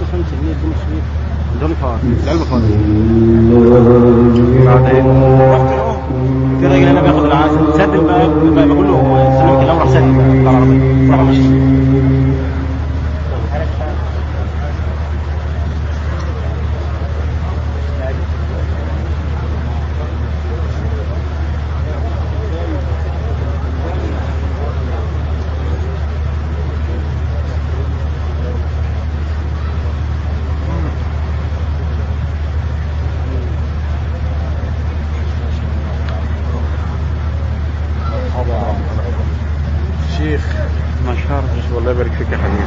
5 جنيه دول شويه دول فاضي العلبه فاضي بعدين في راجل انا باخد العسل سدد بقى بقول له سلمك الاوراق سدد بقى بتاع العربيه راح ماشي. الله يبارك فيك يا حبيبي.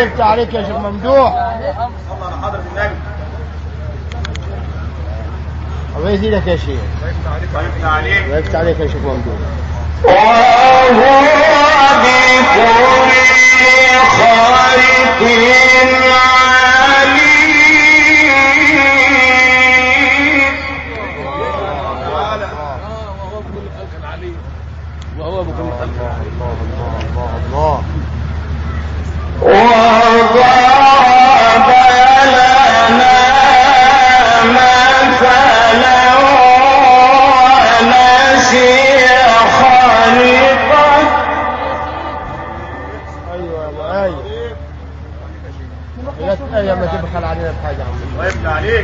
يفتح عليك يا شيخ ممدوح. الله على حضرة النبي. الله يزيدك يا شيخ. ويفتح عليك. ويفتح عليك يا شيخ ممدوح. وهو بكل خلق عليم. وهو بكل خلق الله الله الله. وضرب لنا مثلا ونسي خلقه. ايوه لا تأيّم ما تبخل علينا بحاجة. الله يفتح عليك.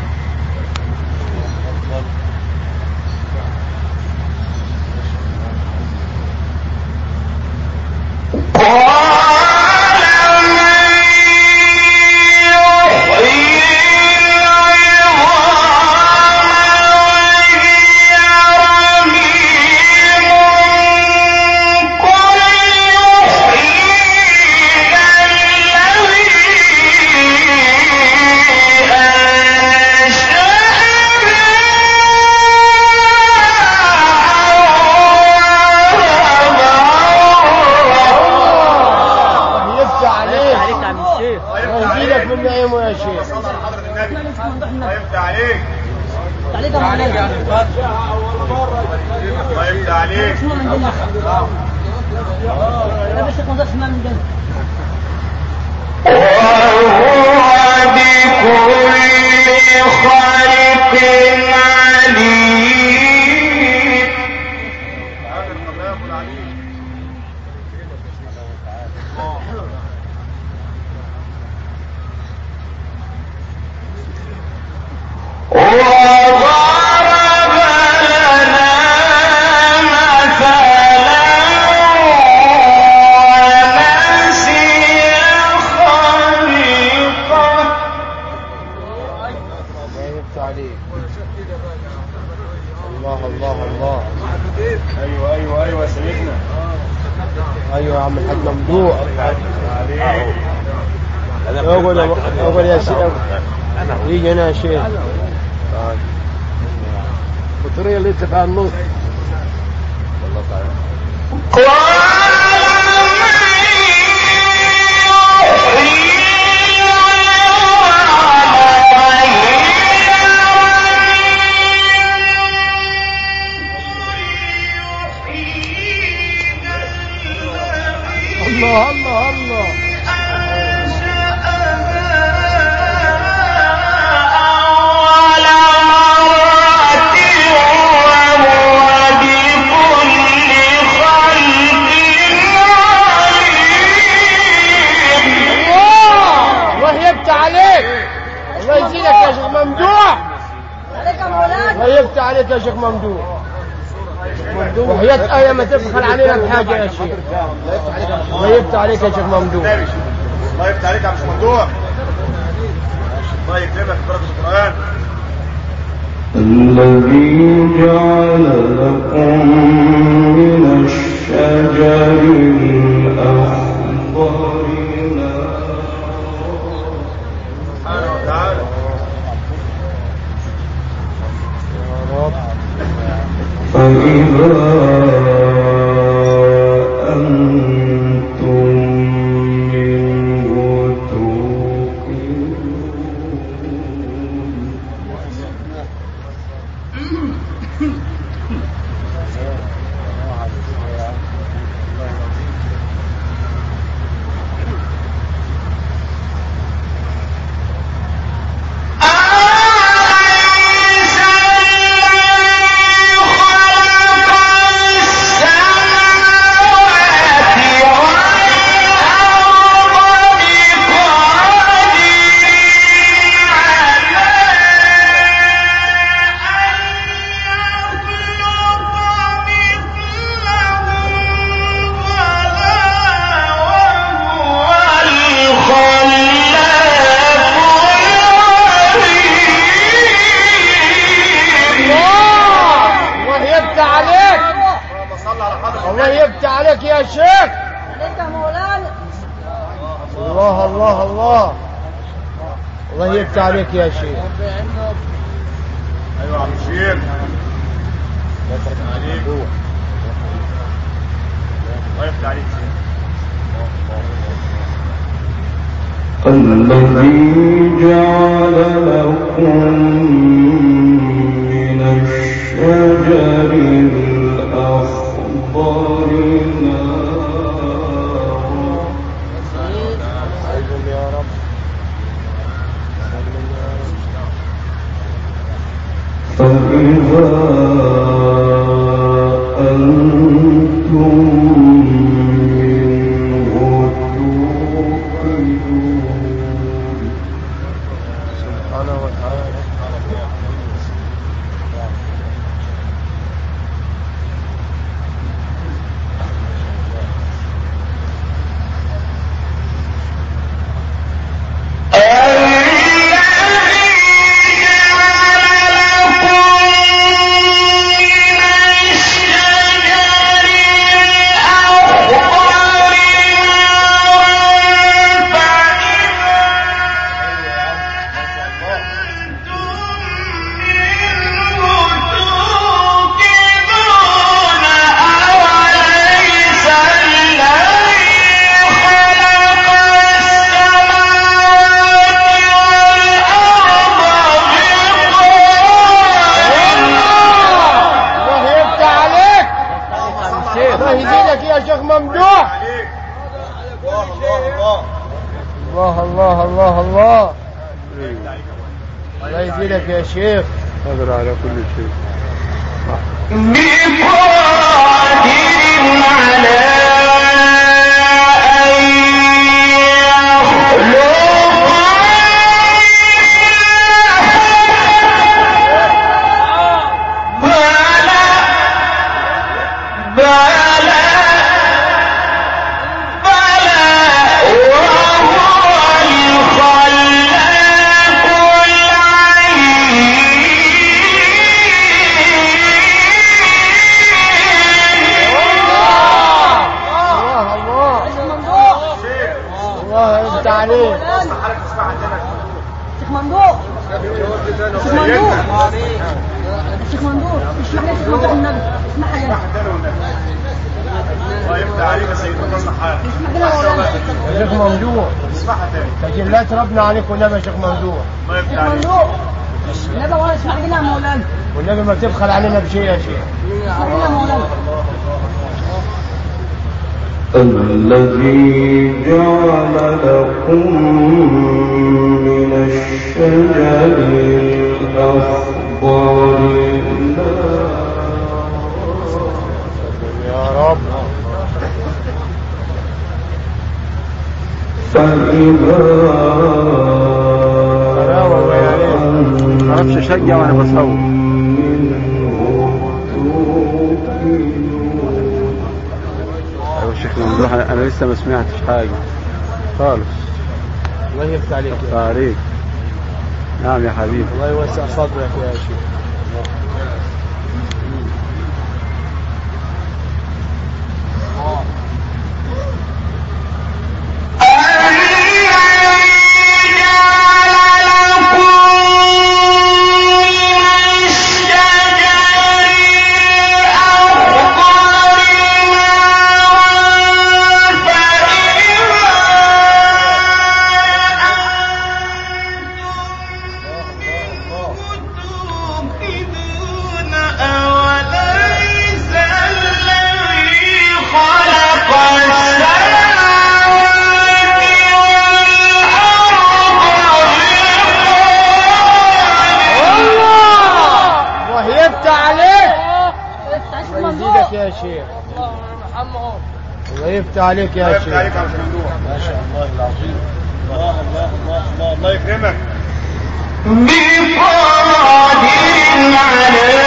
ايوه يا عم الحاج ممدوح. اقول يا شيخ يجي هنا يا شيخ البطاريه اللي لسه فيها النص. والله تعالى الله الله الله. الله يزيدك يا شيخ ممدوح. الله يفتح عليك يا شيخ ممدوح. وحياة آية ما تبخل علينا بحاجة يا شيخ. الله يفتح عليك يا شيخ ممدوح. الله يفتح عليك يا شيخ ممدوح. الله يكرمك بركة القرآن. الذي جعل لكم من الشجر الأخضر فإذا أنتم منه توقدون. الله الله الله. الله يفتح عليك يا شيخ. ايوه عم الشيخ. الله يفتح عليك شيخ. الذي جعل لكم من الشجر الأخضر فإذا أنتم منه توقدون. سبحانه وتعالى. لك يا شيخ. قادر على كل شيء. تجلات ربنا عليك والنبي يا شيخ ممدوح. شيخ ممدوح النبي ولا اسمع لنا مولانا والنبي ما تبخل علينا بشيء يا شيخ. اسمع مولانا. الذي جعل لكم من الشجر الأخضر يا رب. فإذا معرفش اشجع وانا بصور. ايوه الشيخ ممدوح انا لسه ما سمعتش حاجه خالص. الله يفتح عليك. عليك. نعم يا حبيبي. الله يوسع صدرك يا شيخ. عليك يا شيخ. عليك على الموضوع. ما شاء الله العظيم. الله الله الله الله الله يكرمك. بقادر على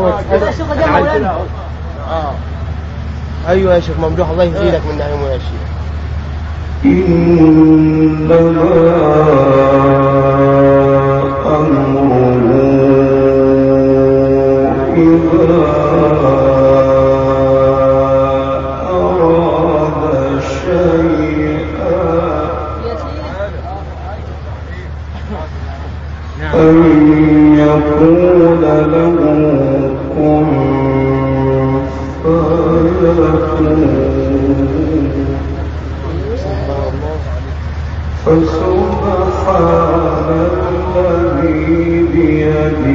ايوه كده الشيخ ده مولانا. ايوه يا شيخ ممدوح الله يزيدك من نعمه يا شيخ. إنما أمره إذا أراد شيئا أن يقول له كن فيكون. فسبحان الذي بيده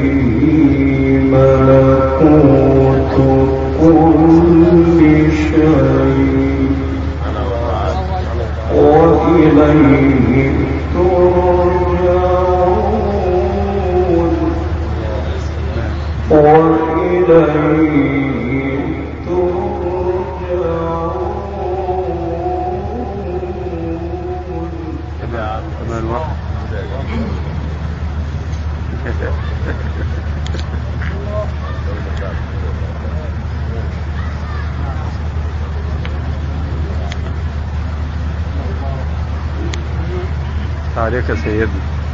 ملكوت كل شيء وإليه ترجعون. كمان واحد. عليك يا سيدي.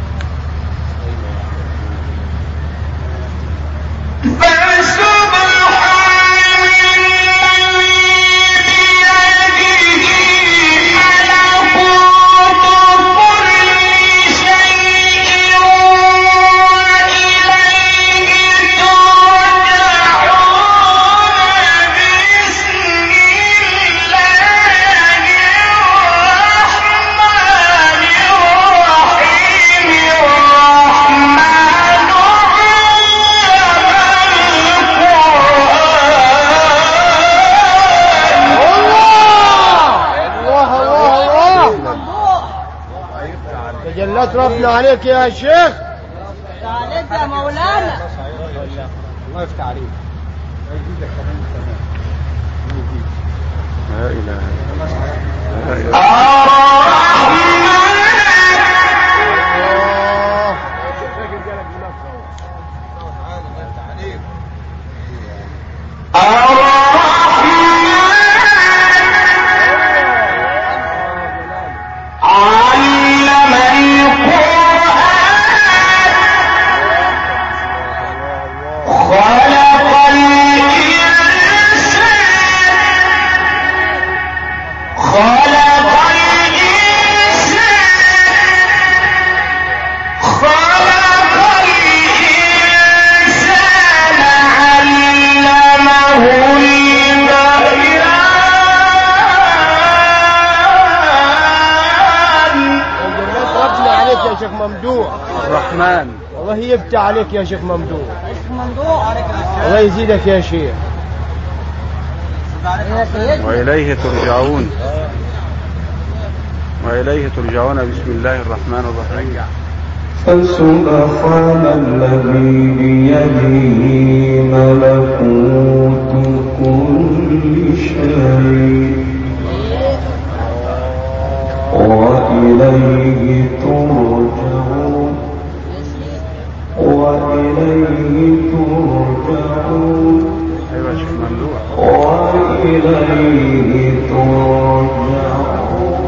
تجلت ربنا عليك يا شيخ. عليك يا مولانا. الله يفتح عليك. لا إله إلا الله. الرحمن والله يفتح عليك يا شيخ ممدوح. ممدوح الله يزيدك يا شيخ. وإليه ترجعون. وإليه ترجعون. بسم الله الرحمن الرحيم. فسبحان الذي بيده ملكوت كل شيء وإليه ترجعون. وإليه ترجعون. أيوة شيخ ممدوح. وإليه ترجعون.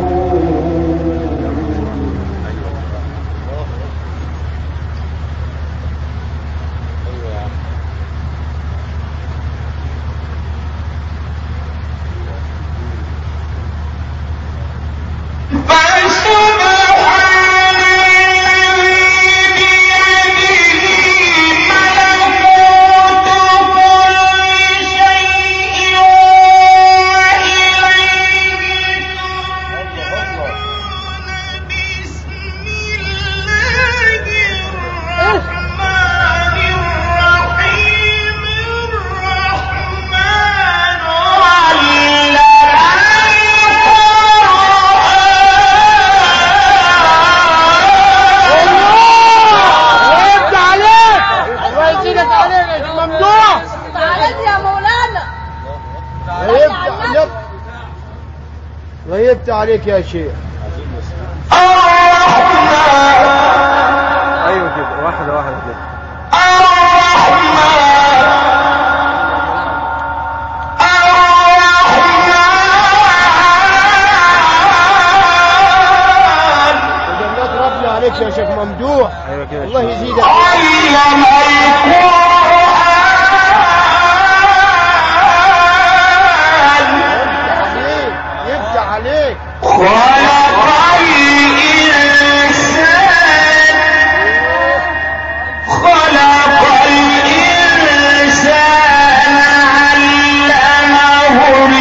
غيبت عليك يا شيخ. ايوه كده واحده واحده كده. ممدوح. ايوه كده الله يزيدك. علم القرآن يفتح عليك. خلق الإنسان علمه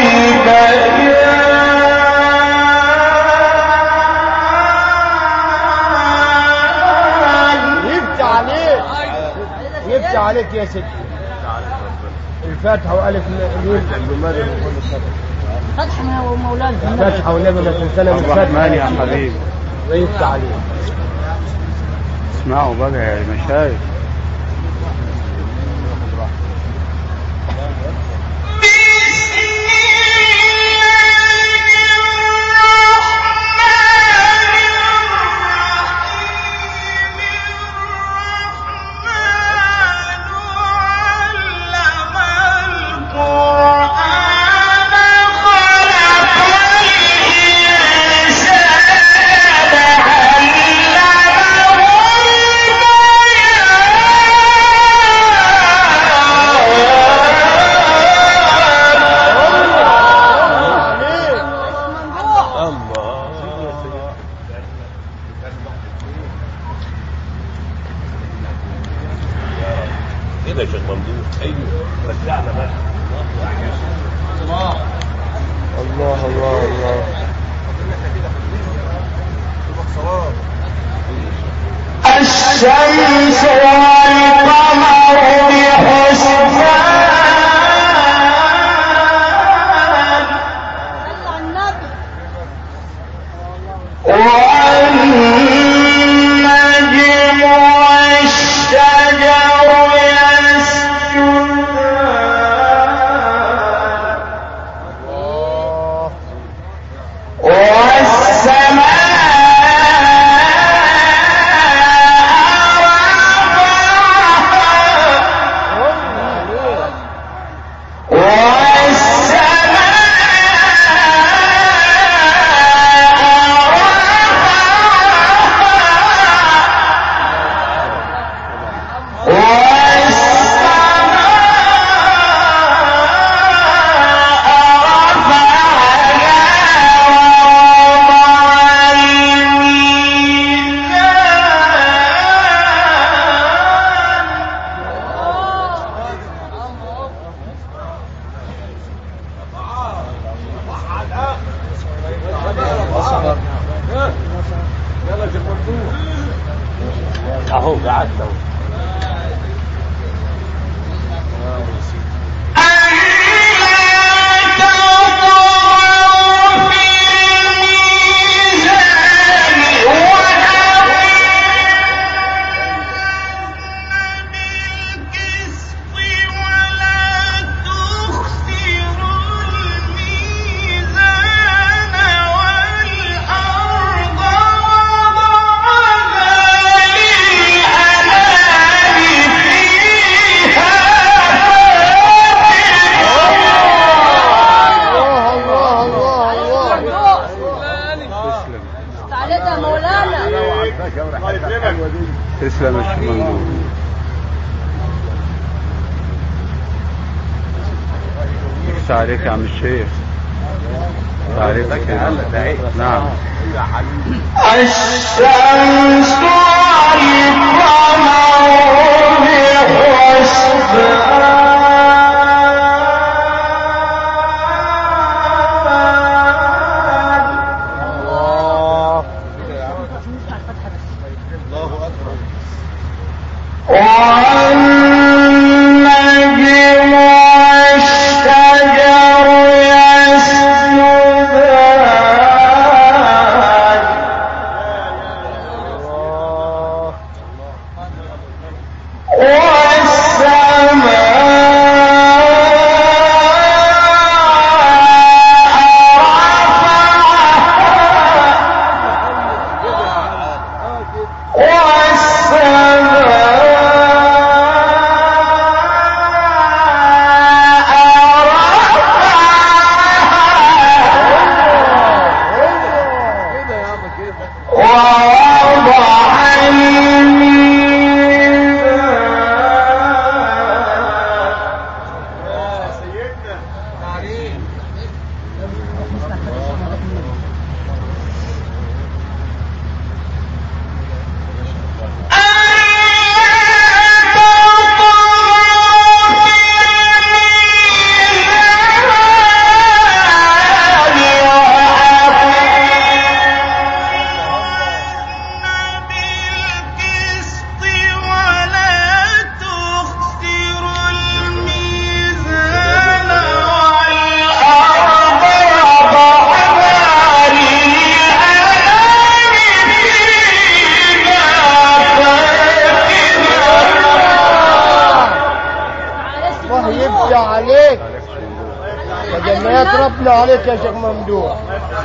البيان. يفتح عليك يا سيدي. الفاتحة وألف ميم فتح مولانا الفاتحة والنبي ما تنسانا من الرحمن يا الفاتحة. حبيبي. ويفتح عليك. اسمعوا بقى يا مشايخ. كده يا شيخ ممدوح. ايوه رجعنا بقى. الله الله الله. الشمس والقمر بحسبان والنجم والشجر يسجدان والسماء اهو قعدت اهو. تسلم يا شيخ ممدوح. يفتح عليك يا عم الشيخ. عليك كده. نعم. الشمس والقمر بحسبان والنجم والشجر يسجدان والسماء صرفنا عليك يا شيخ ممدوح.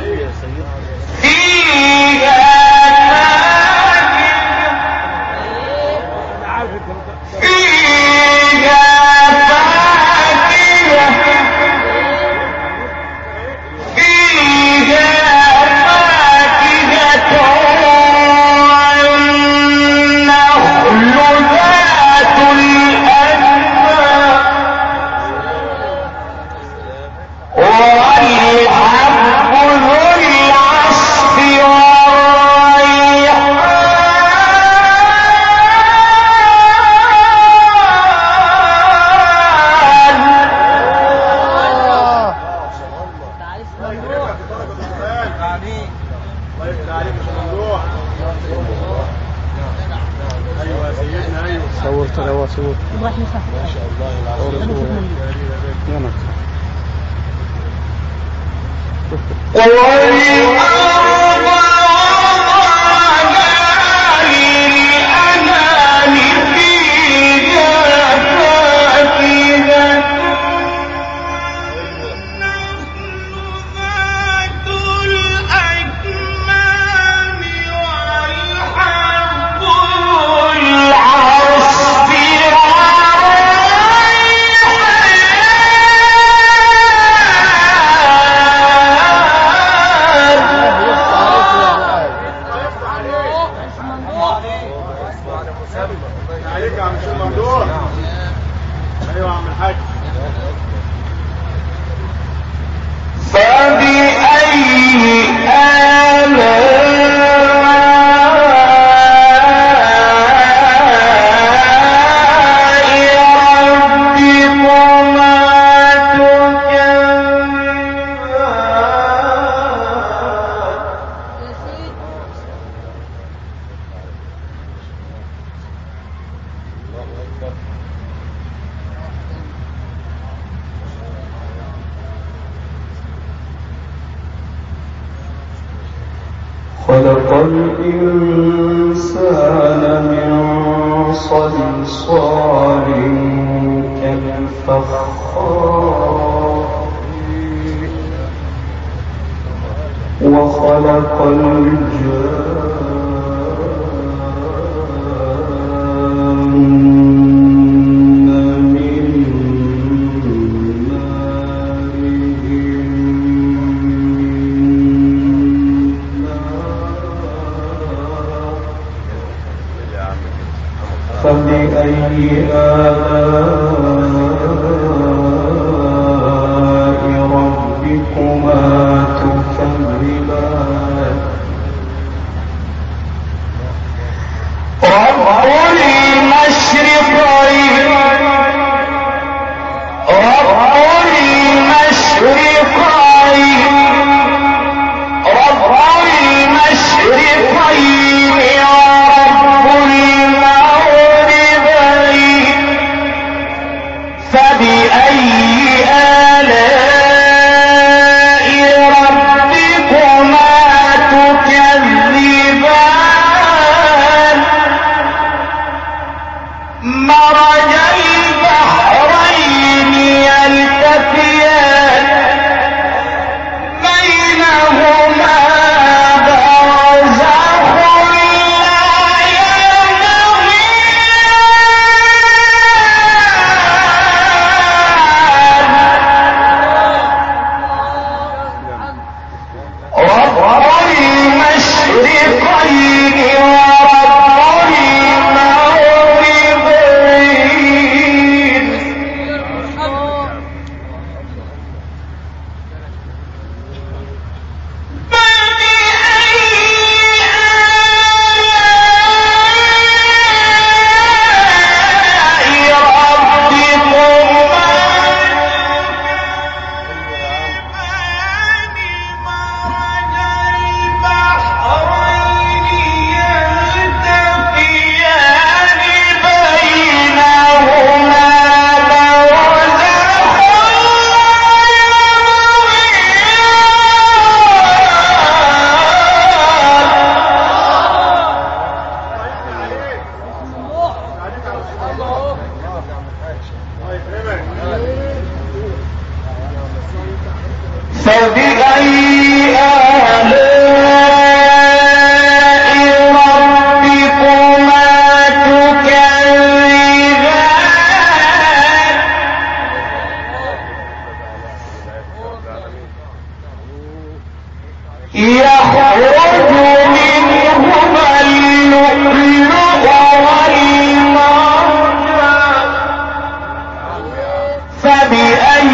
خلق الإنسان من صلصال كالفخار وخلق فبأي آلاء ربكما تكذبان رب المشرقين فبأي آلاء ربكما فبأي آلاء ربكما تكذبان يخرج منهما اللؤلؤ والمرجان فبأي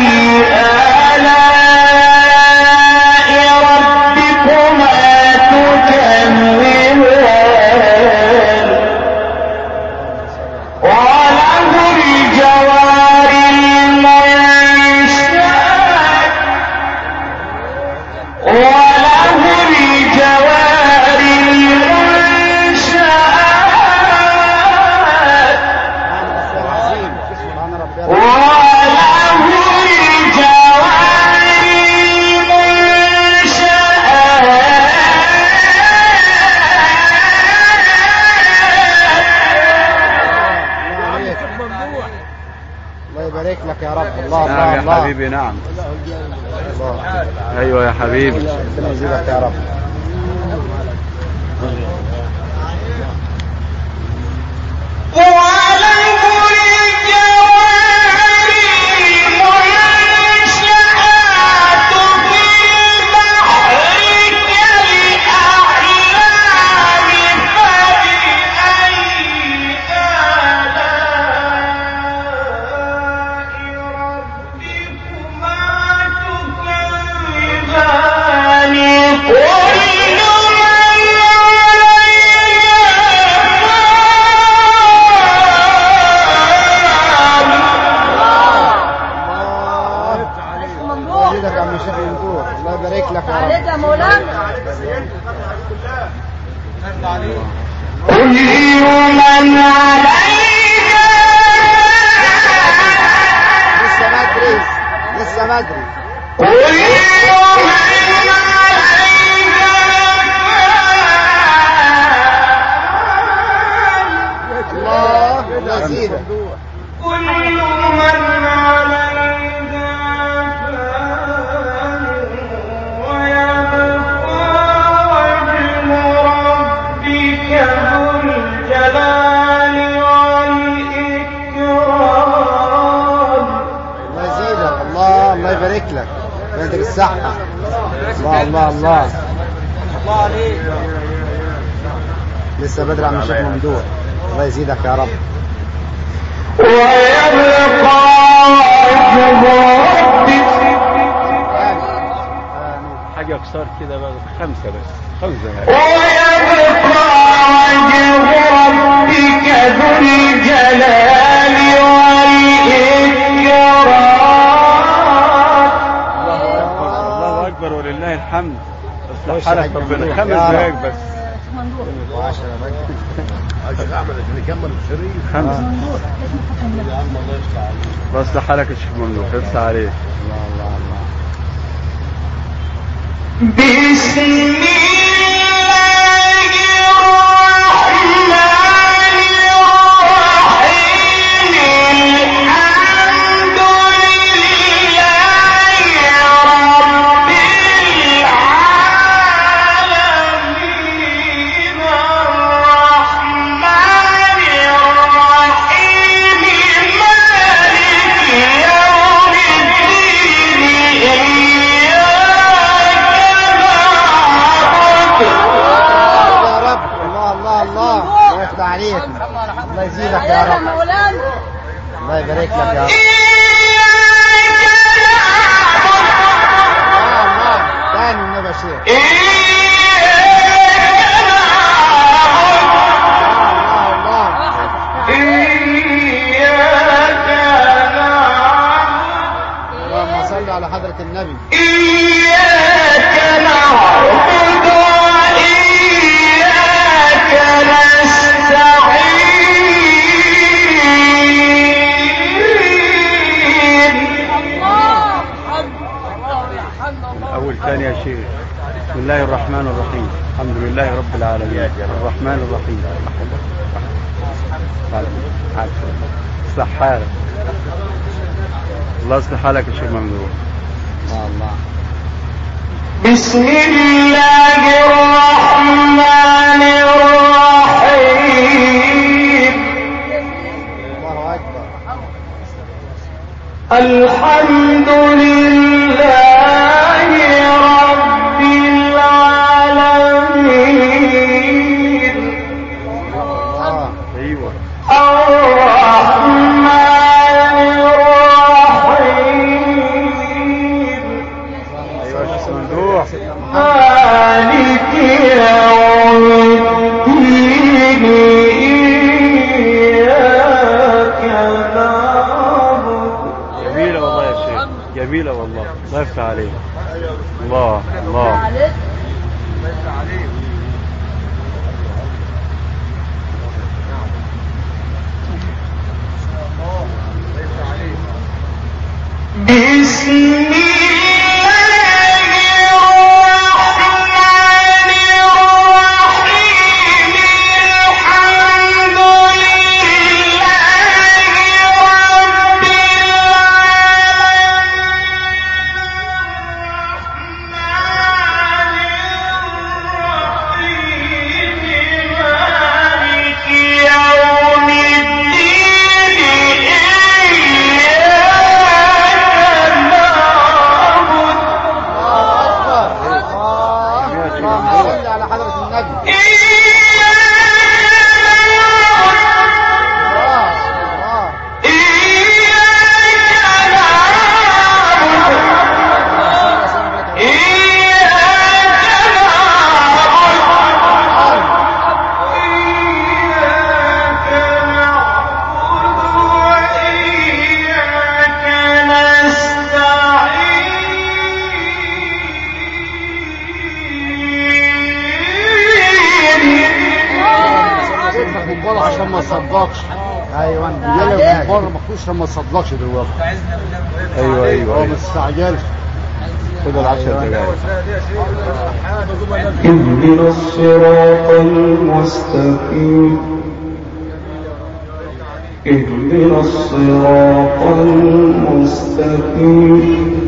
آلاء ربكما تكذبان وله الجوار المنشآت وله الجوار المنشآت وله الجوار المنشآت. الله يبارك لك يا رب. الله نعم الله يا الله. حبيبي نعم. الله. ايوه يا حبيبي. ربنا يزيدك يا رب. الله يبارك لك يا رب. عليك يا مولانا. كل من عليها لسه بدري لسه بدري. كل من عليها الله يزيدك. كل من عليها الله يبارك لك ويديك الصحة. الله الله الله. الله عليك. لسه بدري عم الشيخ ممدوح. الله يزيدك يا رب. ويبقى حاجة اكثر كده بقى 5 بس 5 ويبقى وجه ربك ذو الجلال والإكرام. الله اكبر ولله الحمد. اصلح حالك ربنا 5 دقايق بس. عشان اعمل عشان يكمل الشريط 5 بس حالك يا شيخ ممدوح. يفتح عليك. الله الله الله. بسم الله الرحمن الرحيم. الحمد لله رب العالمين. الرحمن الرحيم. مالك يوم الدين. الله يفتح عليك. الله يزيدك يا رب. الله يبارك لك يا رب. الله ثاني النبي شيخ. اللهم صل على حضرة النبي. إياك نعبد وإياك نستعين. أول ثاني يا شيخ. بسم الله الرحمن الرحيم. الحمد لله رب العالمين الرحمن الرحيم. اصلح حالك. الله يصلح حالك يا شيخ ممدوح. الله الله. بسم الله الرحمن الرحيم الله أكبر. الحمد لله رب العالمين الله. ايوه الرحمن الرحيم ايوه يا شيخ ممدوح. مالك يوم الدين إياك نعبد. جميلة والله يا شيخ، جميلة والله، الله يفتح عليك. الله الله. بسم الله الرحمن الرحيم الحمد لله رب العالمين مالك يوم الدين إياك نعبد اللهم صل على حضرة النبي. من بره عشان ما تصدقش. ايوه جاي من بره ما تخش عشان ما تصدقش دلوقتي. ايوه ايوه ما تستعجلش. خد العشر دقايق. اهدنا الصراط المستقيم اهدنا الصراط المستقيم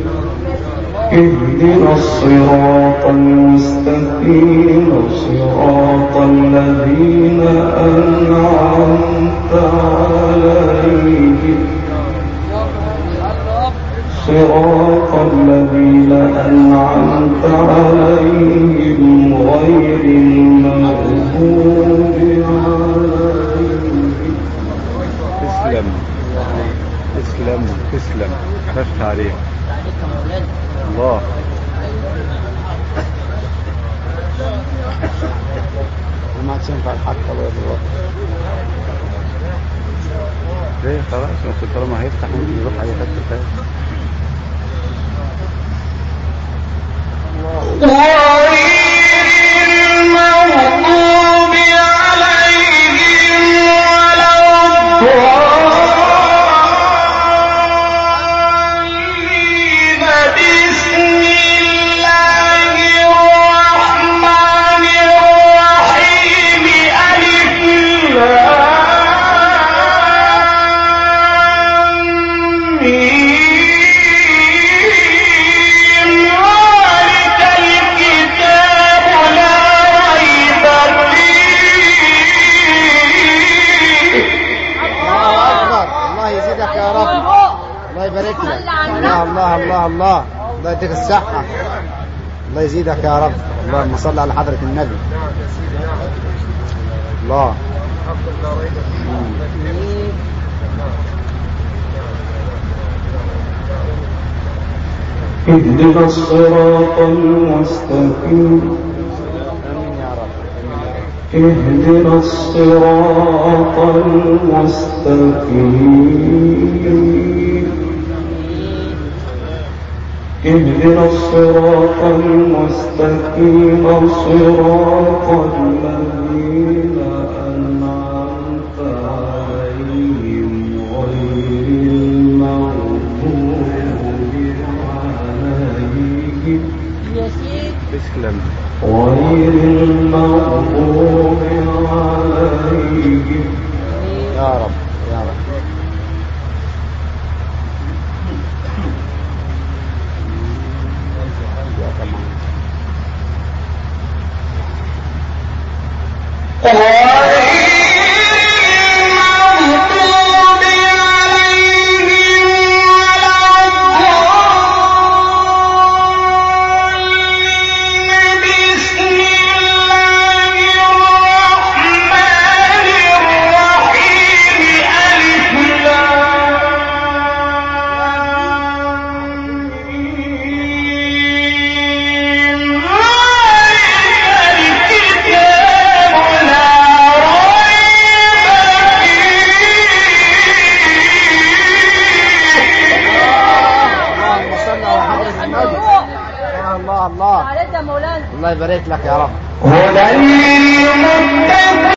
اهدنا الصراط المستقيم صراط الذين أنعمت عليهم صراط الذين أنعمت عليهم غير المغضوب عليهم. تسلم تسلم تسلم، فتح عليك. الله. ما تنفع الحق الله دلوقتي. ليه خلاص طالما هيفتح ممكن يروح اي حته ثانيه. المغضوب عليهم ولا الضالين. بسم الله الرحمن الرحيم ألف لام ميم ذلك الكتاب لا ريب فيه. الله اكبر. الله يزيدك يا رب. الله يبارك لك. الله الله الله الله. الله يديك الصحة. الله يزيدك يا رب. اللهم صل على حضرة النبي. الله. اهدنا الصراط المستقيم امين يا رب. اهدنا الصراط المستقيم اهدنا الصراط المستقيم صراط الذين أنعمت عليهم غير المغضوب عليهم تسلم. غير المغضوب عليهم. يا رب يا رب. الله يبارك لك يا رب. هدى للمتقين